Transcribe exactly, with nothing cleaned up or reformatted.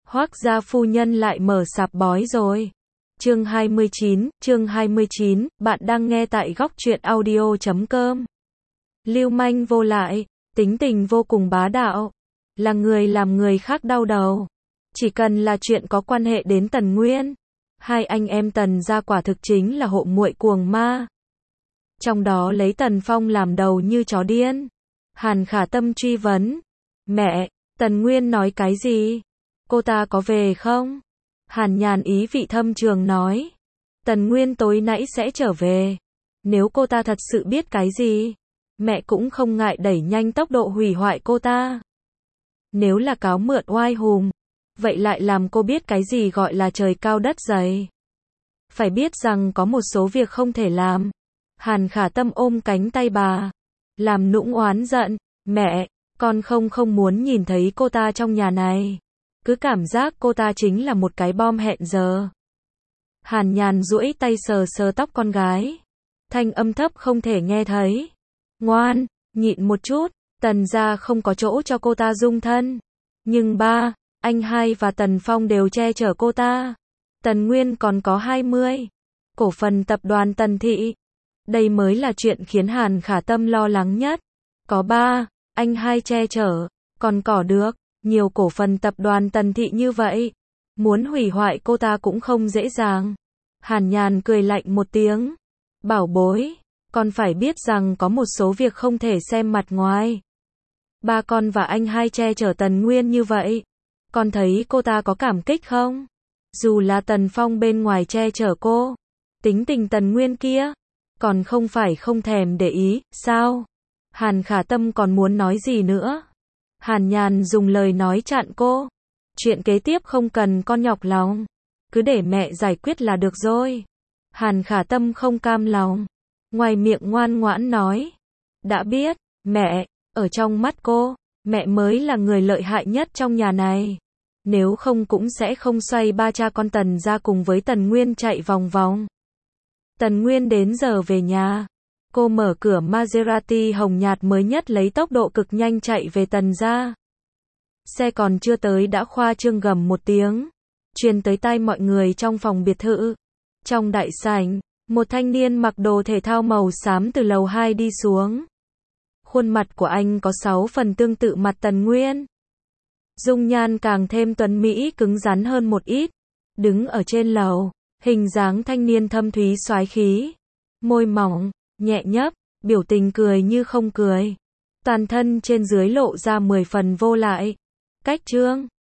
Hoác gia phu nhân lại mở sạp bói rồi. Chương hai mươi chín, chương hai mươi chín, bạn đang nghe tại góc truyện audio chấm com. Lưu manh vô lại, tính tình vô cùng bá đạo, là người làm người khác đau đầu. Chỉ cần là chuyện có quan hệ đến Tần Nguyên, hai anh em Tần gia quả thực chính là hộ muội cuồng ma. Trong đó lấy Tần Phong làm đầu như chó điên. Hàn Khả Tâm truy vấn, mẹ, Tần Nguyên nói cái gì? Cô ta có về không? Hàn Nhàn ý vị thâm trường nói, Tần Nguyên tối nãy sẽ trở về. Nếu cô ta thật sự biết cái gì, mẹ cũng không ngại đẩy nhanh tốc độ hủy hoại cô ta. Nếu là cáo mượn oai hùng, vậy lại làm cô biết cái gì gọi là trời cao đất dày. Phải biết rằng có một số việc không thể làm. Hàn Khả Tâm ôm cánh tay bà, làm nũng oán giận, mẹ, con không không muốn nhìn thấy cô ta trong nhà này. Cứ cảm giác cô ta chính là một cái bom hẹn giờ. Hàn Nhàn duỗi tay sờ sờ tóc con gái. Thanh âm thấp không thể nghe thấy. Ngoan, nhịn một chút, Tần gia không có chỗ cho cô ta dung thân. Nhưng ba, anh hai và Tần Phong đều che chở cô ta. Tần Nguyên còn có hai mươi. Cổ phần tập đoàn Tần Thị. Đây mới là chuyện khiến Hàn Khả Tâm lo lắng nhất. Có ba, anh hai che chở, còn cỏ được. Nhiều cổ phần tập đoàn Tần Thị như vậy, muốn hủy hoại cô ta cũng không dễ dàng. Hàn Nhàn cười lạnh một tiếng. Bảo bối, con phải biết rằng có một số việc không thể xem mặt ngoài. Ba con và anh hai che chở Tần Nguyên như vậy, con thấy cô ta có cảm kích không? Dù là Tần Phong bên ngoài che chở cô, tính tình Tần Nguyên kia, còn không phải không thèm để ý, sao? Hàn Khả Tâm còn muốn nói gì nữa? Hàn Nhàn dùng lời nói chặn cô. Chuyện kế tiếp không cần con nhọc lòng. Cứ để mẹ giải quyết là được rồi. Hàn Khả Tâm không cam lòng. Ngoài miệng ngoan ngoãn nói. Đã biết, mẹ, ở trong mắt cô, mẹ mới là người lợi hại nhất trong nhà này. Nếu không cũng sẽ không xoay ba cha con Tần ra cùng với Tần Nguyên chạy vòng vòng. Tần Nguyên đến giờ về nhà. Cô mở cửa Maserati hồng nhạt mới nhất lấy tốc độ cực nhanh chạy về Tần gia. Xe còn chưa tới đã khoa trương gầm một tiếng, truyền tới tai mọi người trong phòng biệt thự. Trong đại sảnh, một thanh niên mặc đồ thể thao màu xám từ lầu hai đi xuống. Khuôn mặt của anh có sáu phần tương tự mặt Tần Nguyên. Dung nhan càng thêm tuấn mỹ cứng rắn hơn một ít. Đứng ở trên lầu, hình dáng thanh niên thâm thúy soái khí. Môi mỏng, nhẹ nhấp, biểu tình cười như không cười. Toàn thân trên dưới lộ ra mười phần vô lại. Cách trương,